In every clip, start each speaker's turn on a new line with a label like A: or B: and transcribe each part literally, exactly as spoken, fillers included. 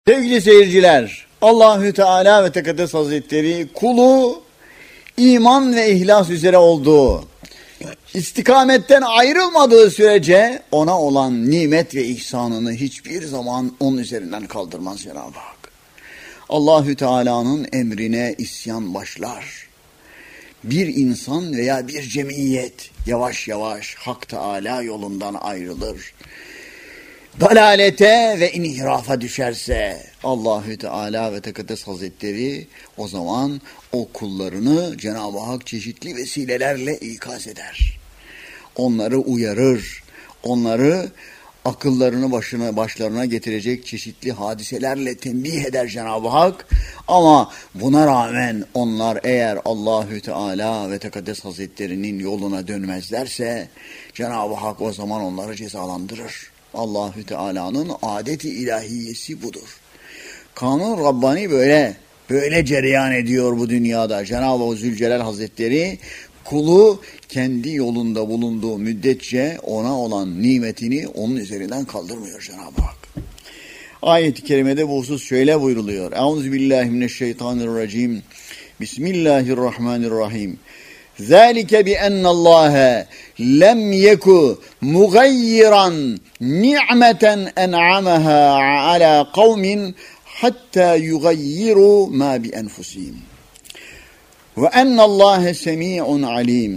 A: Sevgili seyirciler, Allahü Teala ve Tekaddes Hazretleri kulu iman ve ihlas üzere olduğu, istikametten ayrılmadığı sürece ona olan nimet ve ihsanını hiçbir zaman onun üzerinden kaldırmaz Cenab-ı Hak. Allahü Teala'nın emrine isyan başlar. Bir insan veya bir cemiyet yavaş yavaş Hak Teala yolundan ayrılır. Dalalete ve inhirafa düşerse Allahü Teala ve Tekaddes Hazretleri o zaman o kullarını Cenab-ı Hak çeşitli vesilelerle ikaz eder. Onları uyarır, onları akıllarını başına başlarına getirecek çeşitli hadiselerle tembih eder Cenab-ı Hak. Ama buna rağmen onlar eğer Allahü Teala ve Tekaddes Hazretleri'nin yoluna dönmezlerse Cenab-ı Hak o zaman onları cezalandırır. Allahü Teala'nın adeti ilahiyesi budur. Kanun Rabbani böyle, böyle cereyan ediyor bu dünyada. Cenab-ı Zülcelal Hazretleri kulu kendi yolunda bulunduğu müddetçe ona olan nimetini onun üzerinden kaldırmıyor Cenab-ı Hak. Ayet-i kerimede bu husus şöyle buyruluyor. Euzubillahimineşşeytanirracim. Bismillahirrahmanirrahim. ذَٰلِكَ بِأَنَّ اللّٰهَ لَمْ يَكُ مُغَيِّرًا نِعْمَةً أَنْعَمَهَا عَلَى قَوْمٍ حَتَّى يُغَيِّرُوا مَا بِأَنْفُسِهِمْ وَأَنَّ اللّٰهَ سَمِيعٌ عَلِيمٌ.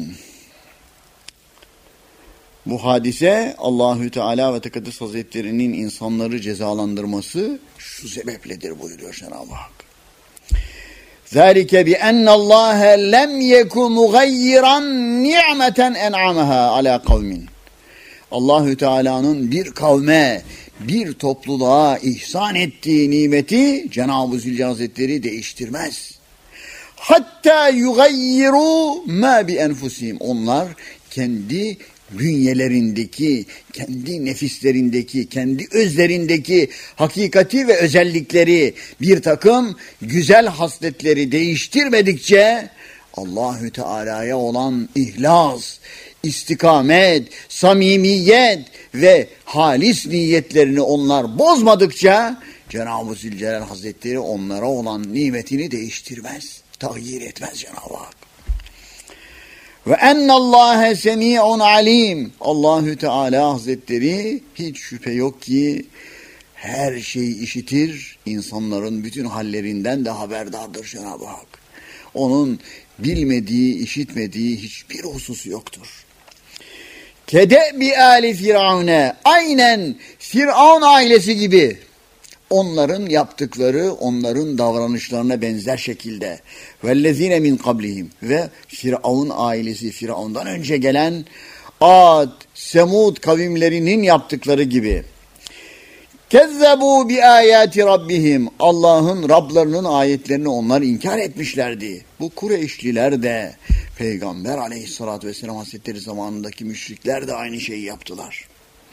A: Bu hadise Allahü Teala ve Tekaddes Hazretleri'nin insanları cezalandırması şu sebepledir buyuruyor Cenab-ı Hak. ذَٰلِكَ بِأَنَّ اللّٰهَ لَمْ يَكُ مُغَيِّرًا نِعْمَةً اَنْعَمَهَا عَلَى قَوْمٍ. Allahü Teala'nın bir kavme, bir topluluğa ihsan ettiği nimeti Cenab-ı Zülcelal Hazretleri değiştirmez. Hatta yugayyiru ma bi enfusihim. Onlar kendi bünyelerindeki, kendi nefislerindeki, kendi özlerindeki hakikati ve özellikleri, bir takım güzel hasletleri değiştirmedikçe Allahü Teala'ya olan ihlas, istikamet, samimiyet ve halis niyetlerini onlar bozmadıkça Cenab-ı Zülcelal Hazretleri onlara olan nimetini değiştirmez, tağyir etmez Cenab-ı Hak. Ve ennallâhe semî'un alîm. Allahü Teala Hazretleri hiç şüphe yok ki her şeyi işitir, insanların bütün hallerinden de haberdardır Cenab-ı Hak. Onun bilmediği, işitmediği hiçbir hususu yoktur. Kedebi âli firavune. Aynen Firavun ailesi gibi. Onların yaptıkları, onların davranışlarına benzer şekilde. Vellezine min kablihim. Ve Firavun ailesi, Firavundan önce gelen Ad, Semud kavimlerinin yaptıkları gibi. Kezzebu bi ayati rabbihim. Allah'ın, Rablarının ayetlerini onlar inkar etmişlerdi. Bu Kureyşliler de, Peygamber aleyhissalatü vesselam Hazretleri zamanındaki müşrikler de aynı şeyi yaptılar.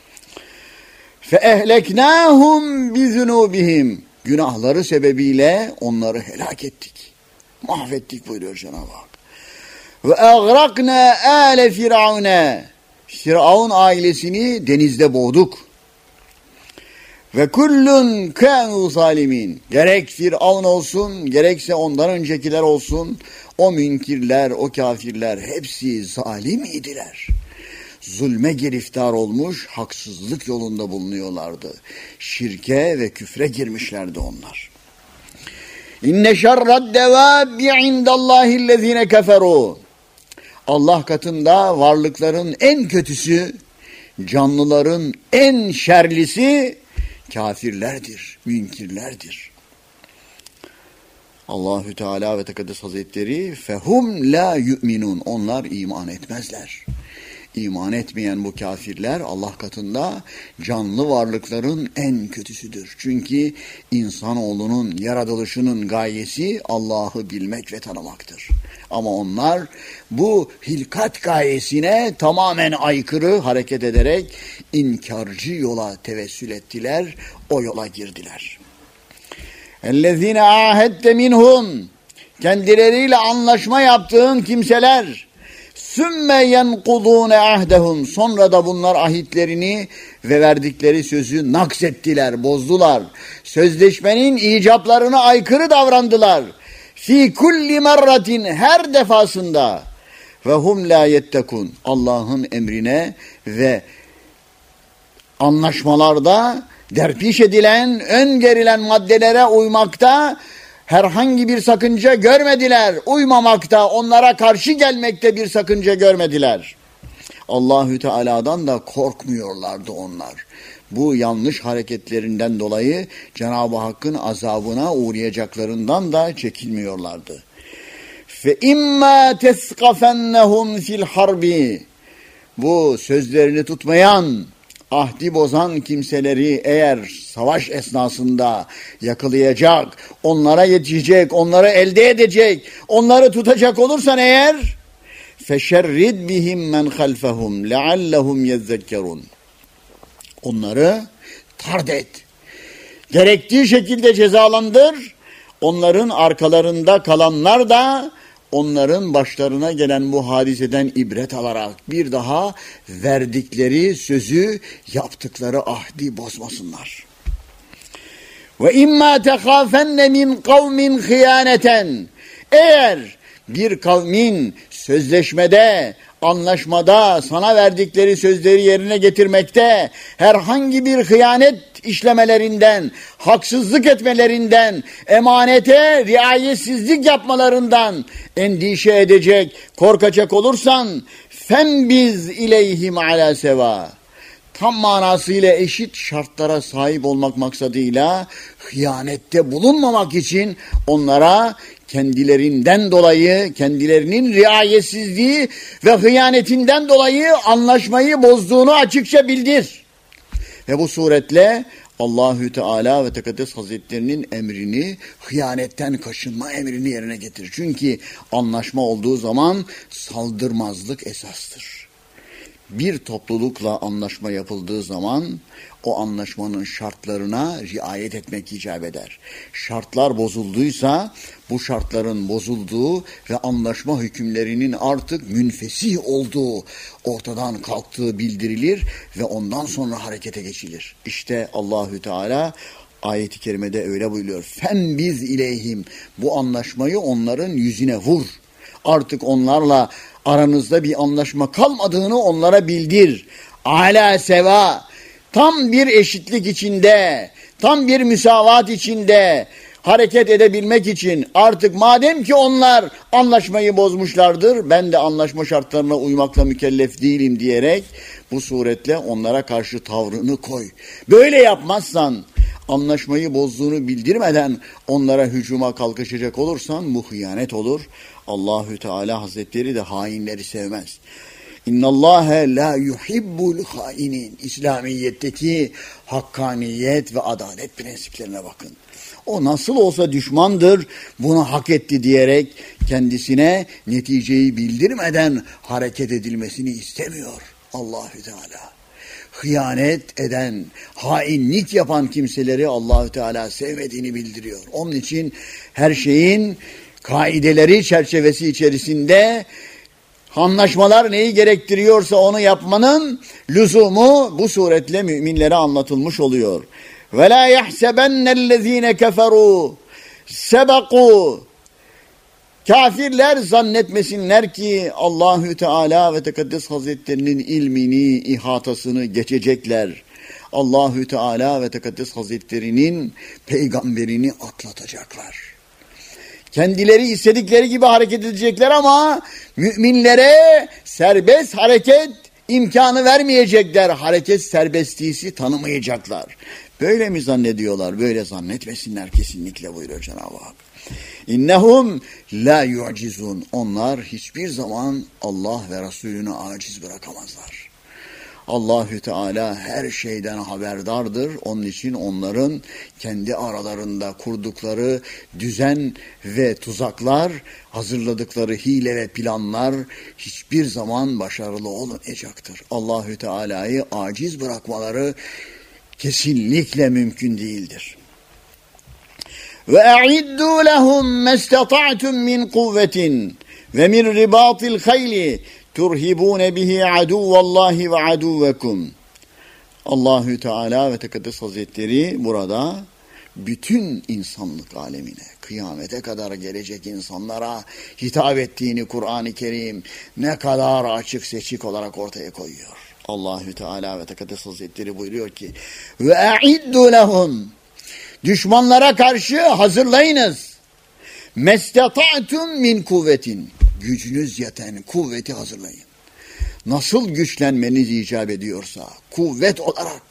A: فَاَهْلَكْنَاهُمْ بِذُنُوبِهِمْ. Günahları sebebiyle onları helak ettik. Mahvettik buyuruyor Cenab-ı Hak. وَاَغْرَقْنَا آلَ فِرْعَوْنَ. Firavun ailesini denizde boğduk. وَكُلُّنْ كَانُوا ظَالِمِينَ. Gerek Firavun olsun, gerekse ondan öncekiler olsun, o münkirler, o kafirler hepsi zalim idiler. Zulme giriftar olmuş, haksızlık yolunda bulunuyorlardı. Şirke ve küfre girmişlerdi onlar. İnne şerrad devâbi indallâhillezîne keferû. Allah katında varlıkların en kötüsü, canlıların en şerlisi kafirlerdir, münkirlerdir. Allahü Teala ve Tekaddes Hazretleri fehum la yu'minun. Onlar iman etmezler. İman etmeyen bu kafirler Allah katında canlı varlıkların en kötüsüdür. Çünkü insanoğlunun yaratılışının gayesi Allah'ı bilmek ve tanımaktır. Ama onlar bu hilkat gayesine tamamen aykırı hareket ederek inkarcı yola tevessül ettiler, o yola girdiler. اَلَّذ۪ينَ عَاهَدْتَ مِنْهُمْ. Kendileriyle anlaşma yaptığın kimseler, sümme yenkudûne ahdehum, sonra da bunlar ahitlerini ve verdikleri sözü naksettiler, bozdular. Sözleşmenin icaplarına aykırı davrandılar. Fi kulli merratin, her defasında. Ve hum la yettekun, Allah'ın emrine ve anlaşmalarda derpiş edilen, öngörülen maddelere uymakta herhangi bir sakınca görmediler. Uymamakta, onlara karşı gelmekte bir sakınca görmediler. Allahü Teala'dan da korkmuyorlardı onlar. Bu yanlış hareketlerinden dolayı Cenab-ı Hakk'ın azabına uğrayacaklarından da çekinmiyorlardı. Fe imma tesqafennahum fil harbi, bu sözlerini tutmayan, ahdi bozan kimseleri eğer savaş esnasında yakalayacak, onlara yetişecek, onları elde edecek, onları tutacak olursan eğer, feşerrid bihim men halfehum leallehum yezzekkerun, onları tard et, gerektiği şekilde cezalandır, onların arkalarında kalanlar da onların başlarına gelen bu hadiseden ibret alarak bir daha verdikleri sözü, yaptıkları ahdi bozmasınlar. Ve imma tehafenne min kavmin hıyaneten, eğer bir kavmin sözleşmede, anlaşmada sana verdikleri sözleri yerine getirmekte herhangi bir hıyanet işlemelerinden, haksızlık etmelerinden, emanete riayetsizlik yapmalarından endişe edecek, korkacak olursan fembiz ileyhim ala seva, tam manasıyla eşit şartlara sahip olmak maksadıyla hıyanette bulunmamak için onlara kendilerinden dolayı, kendilerinin riayetsizliği ve hıyanetinden dolayı anlaşmayı bozduğunu açıkça bildir. Ve bu suretle Allahü Teala ve Tekaddes Hazretlerinin emrini, hıyanetten kaçınma emrini yerine getir. Çünkü anlaşma olduğu zaman saldırmazlık esastır. Bir toplulukla anlaşma yapıldığı zaman o anlaşmanın şartlarına riayet etmek icap eder. Şartlar bozulduysa bu şartların bozulduğu ve anlaşma hükümlerinin artık münfesih olduğu, ortadan kalktığı bildirilir ve ondan sonra harekete geçilir. İşte Allahü Teala ayet-i kerimede öyle buyuruyor. Fembiz ileyhim, bu anlaşmayı onların yüzüne vur. Artık onlarla aranızda bir anlaşma kalmadığını onlara bildir. Ala seva, tam bir eşitlik içinde, tam bir müsavat içinde hareket edebilmek için artık madem ki onlar anlaşmayı bozmuşlardır, ben de anlaşma şartlarına uymakla mükellef değilim diyerek bu suretle onlara karşı tavrını koy. Böyle yapmazsan, anlaşmayı bozduğunu bildirmeden onlara hücuma kalkışacak olursan bu hıyanet olur. Allahü Teala Hazretleri de hainleri sevmez. İnnallâhe la yuhibbul hainin. İslamiyetteki hakkaniyet ve adalet prensiplerine bakın. O nasıl olsa düşmandır, bunu hak etti diyerek kendisine neticeyi bildirmeden hareket edilmesini istemiyor Allahü Teala. Hıyanet eden, hainlik yapan kimseleri Allahü Teala sevmediğini bildiriyor. Onun için her şeyin kaideleri çerçevesi içerisinde anlaşmalar neyi gerektiriyorsa onu yapmanın lüzumu bu suretle müminlere anlatılmış oluyor. Ve la yahsebennellezine keferu sebaku, kafirler zannetmesinler ki Allahü Teala ve Tekaddes Hazretlerinin ilmini, ihatasını geçecekler. Allahü Teala ve Tekaddes Hazretlerinin peygamberini atlatacaklar. Kendileri istedikleri gibi hareket edecekler ama müminlere serbest hareket imkanı vermeyecekler. Hareket serbestliği tanımayacaklar. Böyle mi zannediyorlar? Böyle zannetmesinler kesinlikle buyuruyor Cenab-ı Hak. İnnehum la yu'cizun. Onlar hiçbir zaman Allah ve Resulünü aciz bırakamazlar. Allahü Teala her şeyden haberdardır. Onun için onların kendi aralarında kurdukları düzen ve tuzaklar, hazırladıkları hile ve planlar hiçbir zaman başarılı olmayacaktır. Allahü Teala'yı aciz bırakmaları kesinlikle mümkün değildir. Ve e'iddu lehum mestata'tum min kuvvetin ve min ribatil hayli turhibune bihi aduvallahi ve aduvekum. Allahü Teala ve Tekaddes Hazretleri burada bütün insanlık alemine, kıyamete kadar gelecek insanlara hitap ettiğini Kur'an-ı Kerim ne kadar açık seçik olarak ortaya koyuyor. Allahü Teala ve Tekaddes Hazretleri buyuruyor ki: ve a'iddu lehum, düşmanlara karşı hazırlayınız. Mestata'tum min kuvvetin, gücünüz yeten kuvveti hazırlayın. Nasıl güçlenmeniz icap ediyorsa kuvvet olarak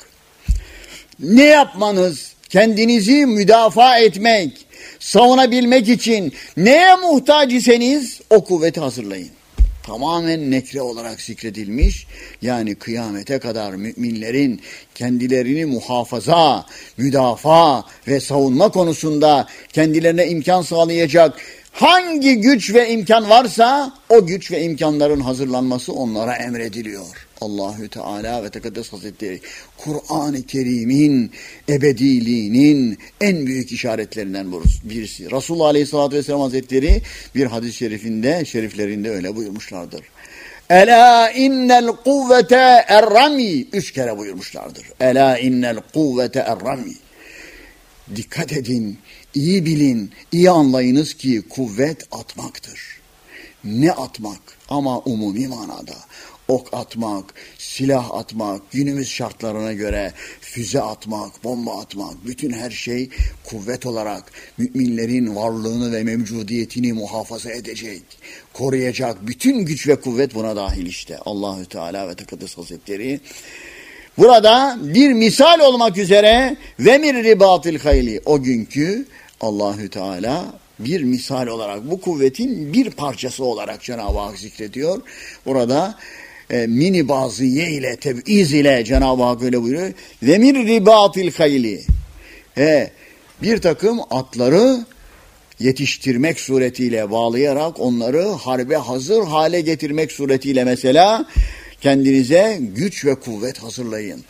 A: ne yapmanız, kendinizi müdafaa etmek, savunabilmek için neye muhtaç iseniz o kuvveti hazırlayın. Tamamen nekre olarak zikredilmiş, yani kıyamete kadar müminlerin kendilerini muhafaza, müdafaa ve savunma konusunda kendilerine imkan sağlayacak hangi güç ve imkan varsa o güç ve imkanların hazırlanması onlara emrediliyor. Allahü Teala ve Tekaddes Hazretleri Kur'an-ı Kerim'in ebediliğinin en büyük işaretlerinden birisi. Resulullah Aleyhisselatü Vesselam Hazretleri bir hadis-i şerifinde, şeriflerinde öyle buyurmuşlardır. Ela innel kuvvete errami, üç kere buyurmuşlardır. Ela innel kuvvete errami. Dikkat edin, iyi bilin, iyi anlayınız ki kuvvet atmaktır. Ne atmak? Ama umumi manada. Ok atmak, silah atmak, günümüz şartlarına göre füze atmak, bomba atmak, bütün her şey kuvvet olarak müminlerin varlığını ve mevcudiyetini muhafaza edecek, koruyacak. Bütün güç ve kuvvet buna dahil işte. Allahü Teala ve Tekaddes Hazretleri burada bir misal olmak üzere ve mir ribatil hayli, o günkü Allahü Teala bir misal olarak bu kuvvetin bir parçası olarak Cenab-ı Hak zikrediyor. Burada e, mini baziye ile teb'iz ile Cenab-ı Hak öyle buyuruyor. Ve mir ribatil hayli. E, bir takım atları yetiştirmek suretiyle, bağlayarak onları harbe hazır hale getirmek suretiyle mesela kendinize güç ve kuvvet hazırlayın.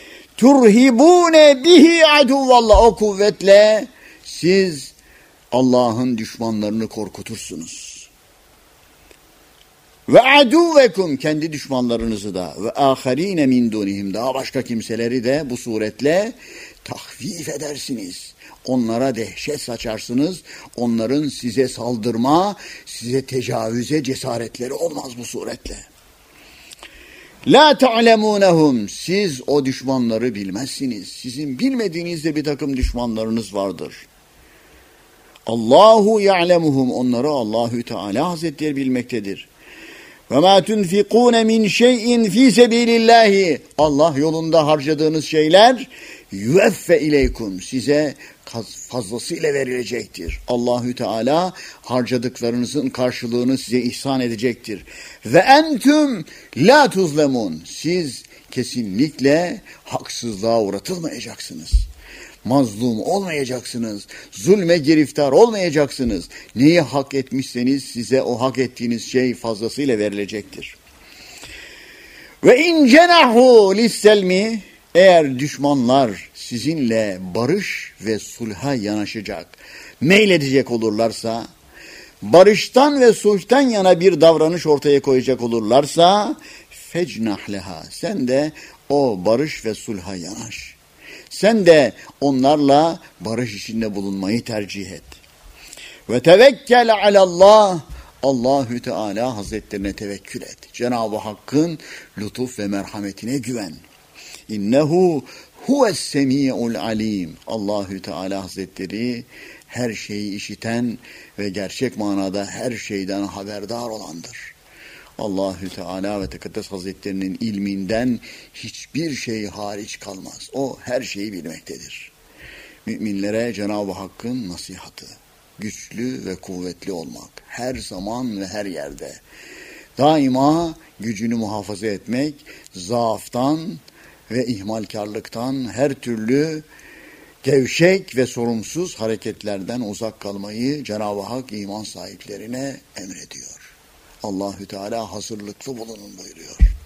A: Turhibune bihi aduvallah, o kuvvetle siz Allah'ın düşmanlarını korkutursunuz. Ve aduvekum, kendi düşmanlarınızı da, ve aharine min dunihim, daha başka kimseleri de bu suretle tahfif edersiniz. Onlara dehşet saçarsınız. Onların size saldırma, size tecavüze cesaretleri olmaz bu suretle. La ta'lemunehum, siz o düşmanları bilmezsiniz. Sizin bilmediğiniz de bir takım düşmanlarınız vardır. Allahu ya'lemuhum, onları Allahü Teala Hazretleri bilmektedir. Ve ma tunfikun min şey'in fi sebilillahi, Allah yolunda harcadığınız şeyler yüveffe ileykum, size fazlasıyla verilecektir. Allahü Teala harcadıklarınızın karşılığını size ihsan edecektir. Ve entüm la tuzlemun, siz kesinlikle haksızlığa uğratılmayacaksınız. Mazlum olmayacaksınız. Zulme giriftar olmayacaksınız. Neyi hak etmişseniz size o hak ettiğiniz şey fazlasıyla verilecektir. Ve in cenahu lisselmi, eğer düşmanlar sizinle barış ve sulha yanaşacak, meyledecek olurlarsa, barıştan ve sulhtan yana bir davranış ortaya koyacak olurlarsa, fecnah leha, sen de o barış ve sulha yanaş. Sen de onlarla barış içinde bulunmayı tercih et. Ve tevekkel alallah, Allahü Teala Hazretlerine tevekkül et. Cenab-ı Hakk'ın lütuf ve merhametine güven. İnnehu huves semi'ul alim. Allahü Teala Hazretleri her şeyi işiten ve gerçek manada her şeyden haberdar olandır. Allahü Teala ve Tekaddes Hazretlerinin ilminden hiçbir şey hariç kalmaz. O her şeyi bilmektedir. Müminlere Cenab-ı Hakk'ın nasihatı, güçlü ve kuvvetli olmak, her zaman ve her yerde. Daima gücünü muhafaza etmek, zaaftan ve ihmalkarlıktan, her türlü gevşek ve sorumsuz hareketlerden uzak kalmayı Cenab-ı Hak iman sahiplerine emrediyor. Allahü Teala hazırlıklı bulunun buyuruyor.